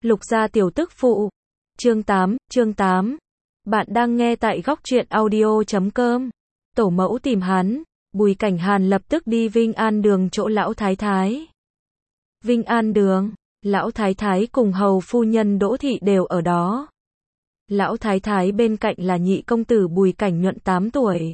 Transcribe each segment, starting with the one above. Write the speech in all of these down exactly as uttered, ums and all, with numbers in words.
Lục gia tiểu tức phụ. Chương tám, chương tám. Bạn đang nghe tại góc truyện audio chấm com. Tổ mẫu tìm hắn, Bùi Cảnh Hàn lập tức đi Vinh An Đường chỗ lão thái thái. Vinh An Đường, lão thái thái cùng hầu phu nhân Đỗ thị đều ở đó. Lão thái thái bên cạnh là nhị công tử Bùi Cảnh Nhuận tám tuổi.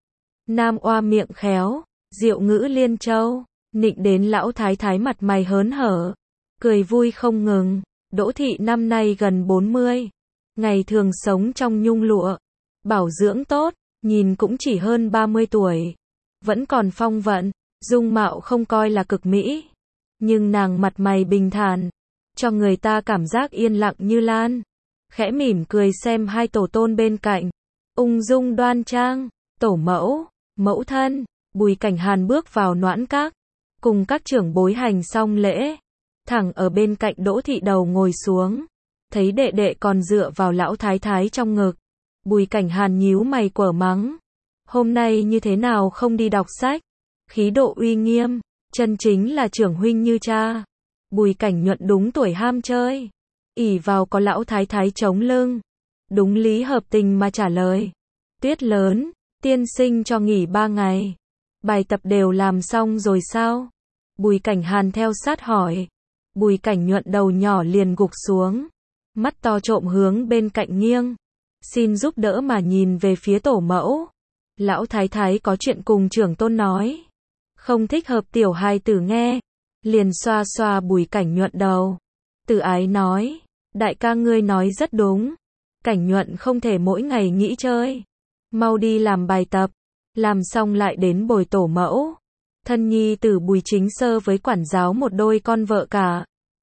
Nam oa miệng khéo, diệu ngữ liên châu, nịnh đến lão thái thái mặt mày hớn hở, cười vui không ngừng. Đỗ thị năm nay gần bốn mươi, ngày thường sống trong nhung lụa, bảo dưỡng tốt, nhìn cũng chỉ hơn ba mươi tuổi, vẫn còn phong vận, dung mạo không coi là cực mỹ, nhưng nàng mặt mày bình thản, cho người ta cảm giác yên lặng như lan. Khẽ mỉm cười xem hai tổ tôn bên cạnh, ung dung đoan trang, tổ mẫu, mẫu thân. Bùi Cảnh Hàn bước vào noãn các, cùng các trưởng bối hành xong lễ, thẳng ở bên cạnh Đỗ thị đầu ngồi xuống, thấy đệ đệ còn dựa vào lão thái thái trong ngực. Bùi Cảnh Hàn nhíu mày quở mắng, hôm nay như thế nào không đi đọc sách, khí độ uy nghiêm, chân chính là trưởng huynh như cha. Bùi Cảnh Nhuận đúng tuổi ham chơi, ỷ vào có lão thái thái chống lưng, đúng lý hợp tình mà trả lời, tuyết lớn, tiên sinh cho nghỉ ba ngày, bài tập đều làm xong rồi sao? Bùi Cảnh Hàn theo sát hỏi. Bùi Cảnh Nhuận đầu nhỏ liền gục xuống, mắt to trộm hướng bên cạnh nghiêng, xin giúp đỡ mà nhìn về phía tổ mẫu. Lão thái thái có chuyện cùng trưởng tôn nói, không thích hợp tiểu hài tử nghe, liền xoa xoa Bùi Cảnh Nhuận đầu, từ ái nói, đại ca ngươi nói rất đúng, Cảnh Nhuận không thể mỗi ngày nghĩ chơi, mau đi làm bài tập, làm xong lại đến bồi tổ mẫu. Thân nhi tử Bùi Chính Sơ với quản giáo một đôi con vợ cả,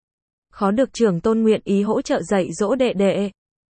khó được trưởng tôn nguyện ý hỗ trợ dạy dỗ đệ đệ.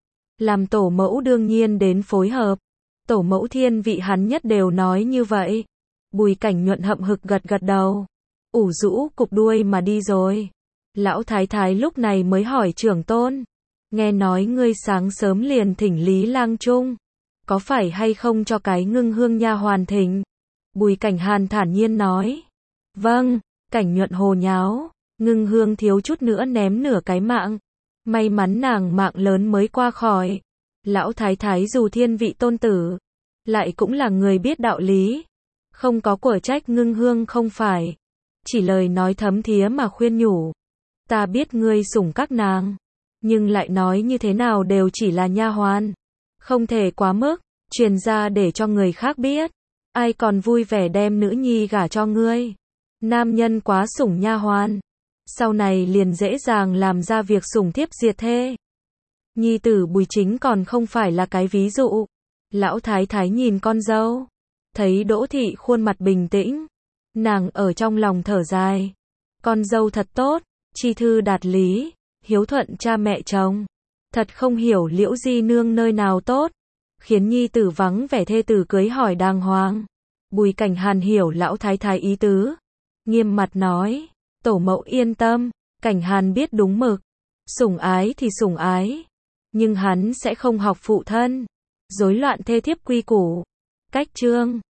Làm tổ mẫu đương nhiên đến phối hợp, tổ mẫu thiên vị hắn nhất đều nói như vậy. Bùi Cảnh Nhuận hậm hực gật gật đầu, ủ rũ cục đuôi mà đi rồi. Lão thái thái lúc này mới hỏi trưởng tôn, nghe nói ngươi sáng sớm liền thỉnh Lý Lang Trung, có phải hay không cho cái Ngưng Hương nha hoàn thỉnh? Bùi Cảnh Hàn thản nhiên nói, vâng. Cảnh Nhuận hồ nháo, Ngưng Hương thiếu chút nữa ném nửa cái mạng, may mắn nàng mạng lớn mới qua khỏi. Lão thái thái dù thiên vị tôn tử, lại cũng là người biết đạo lý, không có của trách Ngưng Hương không phải, chỉ lời nói thấm thía mà khuyên nhủ, ta biết ngươi sủng các nàng, nhưng lại nói như thế nào đều chỉ là nha hoàn, không thể quá mức, truyền ra để cho người khác biết, ai còn vui vẻ đem nữ nhi gả cho ngươi. Nam nhân quá sủng nha hoàn, sau này liền dễ dàng làm ra việc sủng thiếp diệt thê. Nhi tử Bùi Chính còn không phải là cái ví dụ. Lão thái thái nhìn con dâu, thấy Đỗ thị khuôn mặt bình tĩnh, nàng ở trong lòng thở dài, con dâu thật tốt, chi thư đạt lý, hiếu thuận cha mẹ chồng, thật không hiểu Liễu di nương nơi nào tốt, khiến nhi tử vắng vẻ thê tử cưới hỏi đàng hoàng. Bùi Cảnh Hàn hiểu lão thái thái ý tứ, nghiêm mặt nói, tổ mẫu yên tâm, Cảnh Hàn biết đúng mực, sủng ái thì sủng ái, nhưng hắn sẽ không học phụ thân, rối loạn thê thiếp quy củ. Cách chương